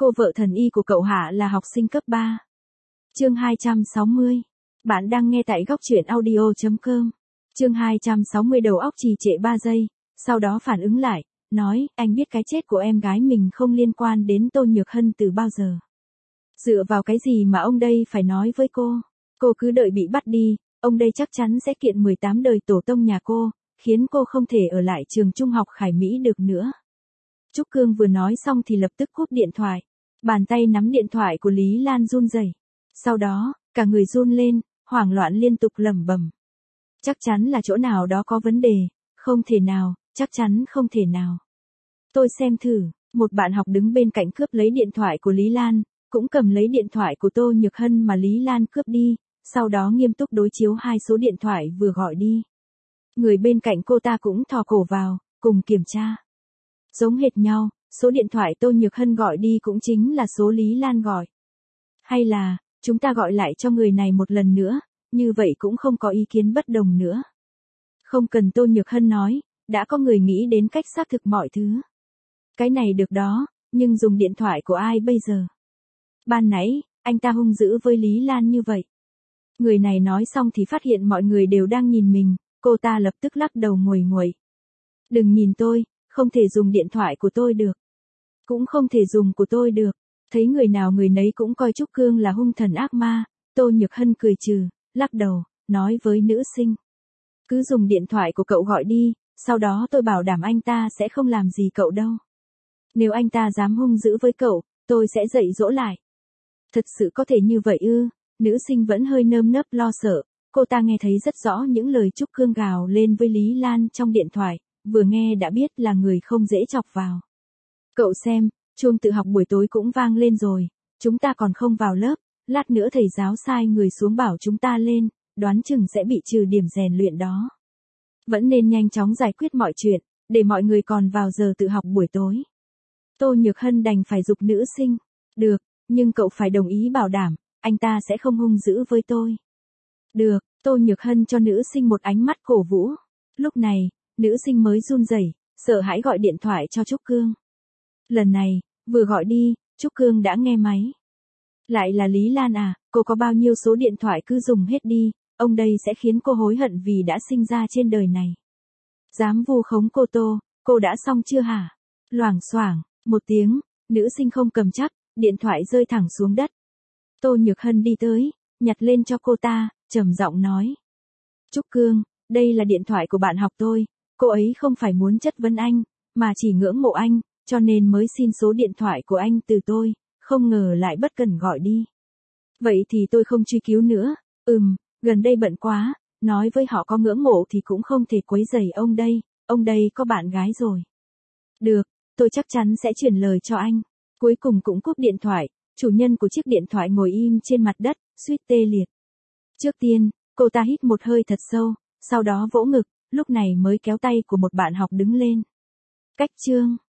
cô vợ thần y của cậu hả là học sinh cấp 3. Chương 260. Bạn đang nghe tại góc truyện audio.com. Chương 260 đầu óc trì trệ 3 giây, sau đó phản ứng lại, nói, anh biết cái chết của em gái mình không liên quan đến Tô Nhược Hân từ bao giờ. Dựa vào cái gì mà ông đây phải nói với cô? Cô cứ đợi bị bắt đi, ông đây chắc chắn sẽ kiện 18 đời tổ tông nhà cô, khiến cô không thể ở lại trường trung học Khải Mỹ được nữa. Trúc Cương vừa nói xong thì lập tức cúp điện thoại. Bàn tay nắm điện thoại của Lý Lan run rẩy. Sau đó, cả người run lên, hoảng loạn liên tục lẩm bẩm. Chắc chắn là chỗ nào đó có vấn đề, không thể nào, chắc chắn không thể nào. Tôi xem thử, một bạn học đứng bên cạnh cướp lấy điện thoại của Lý Lan, cũng cầm lấy điện thoại của Tô Nhược Hân mà Lý Lan cướp đi, sau đó nghiêm túc đối chiếu hai số điện thoại vừa gọi đi. Người bên cạnh cô ta cũng thò cổ vào, cùng kiểm tra. Giống hệt nhau, số điện thoại Tô Nhược Hân gọi đi cũng chính là số Lý Lan gọi. Hay là, chúng ta gọi lại cho người này một lần nữa, như vậy cũng không có ý kiến bất đồng nữa. Không cần Tô Nhược Hân nói, đã có người nghĩ đến cách xác thực mọi thứ. Cái này được đó, nhưng dùng điện thoại của ai bây giờ? Ban nãy, anh ta hung dữ với Lý Lan như vậy. Người này nói xong thì phát hiện mọi người đều đang nhìn mình, cô ta lập tức lắc đầu nguầy nguậy. Đừng nhìn tôi, không thể dùng điện thoại của tôi được. Cũng không thể dùng của tôi được. Thấy người nào người nấy cũng coi Trúc Cương là hung thần ác ma, Tô Nhược Hân cười trừ, lắc đầu, nói với nữ sinh. Cứ dùng điện thoại của cậu gọi đi, sau đó tôi bảo đảm anh ta sẽ không làm gì cậu đâu. Nếu anh ta dám hung dữ với cậu, tôi sẽ dạy dỗ lại. Thật sự có thể như vậy ư? Nữ sinh vẫn hơi nơm nớp lo sợ, cô ta nghe thấy rất rõ những lời Trúc Cương gào lên với Lý Lan trong điện thoại, vừa nghe đã biết là người không dễ chọc vào. Cậu xem, chuông tự học buổi tối cũng vang lên rồi, chúng ta còn không vào lớp, lát nữa thầy giáo sai người xuống bảo chúng ta lên, đoán chừng sẽ bị trừ điểm rèn luyện đó. Vẫn nên nhanh chóng giải quyết mọi chuyện, để mọi người còn vào giờ tự học buổi tối. Tô Nhược Hân đành phải giục nữ sinh, được, nhưng cậu phải đồng ý bảo đảm, anh ta sẽ không hung dữ với tôi. Được, Tô Nhược Hân cho nữ sinh một ánh mắt cổ vũ. Lúc này, nữ sinh mới run rẩy, sợ hãi gọi điện thoại cho Trúc Cương. Lần này, vừa gọi đi, Trúc Cương đã nghe máy. Lại là Lý Lan à, cô có bao nhiêu số điện thoại cứ dùng hết đi, ông đây sẽ khiến cô hối hận vì đã sinh ra trên đời này. Dám vu khống cô Tô, cô đã xong chưa hả? Loảng xoảng, một tiếng, nữ sinh không cầm chắc, điện thoại rơi thẳng xuống đất. Tô Nhược Hân đi tới, nhặt lên cho cô ta, trầm giọng nói. Trúc Cương, đây là điện thoại của bạn học tôi, cô ấy không phải muốn chất vấn anh, mà chỉ ngưỡng mộ anh, cho nên mới xin số điện thoại của anh từ tôi, không ngờ lại bất cần gọi đi. Vậy thì tôi không truy cứu nữa, gần đây bận quá, nói với họ có ngưỡng mộ thì cũng không thể quấy rầy ông đây có bạn gái rồi. Được, tôi chắc chắn sẽ chuyển lời cho anh. Cuối cùng cũng cúp điện thoại, chủ nhân của chiếc điện thoại ngồi im trên mặt đất, suýt tê liệt. Trước tiên, cô ta hít một hơi thật sâu, sau đó vỗ ngực, lúc này mới kéo tay của một bạn học đứng lên. Cách chương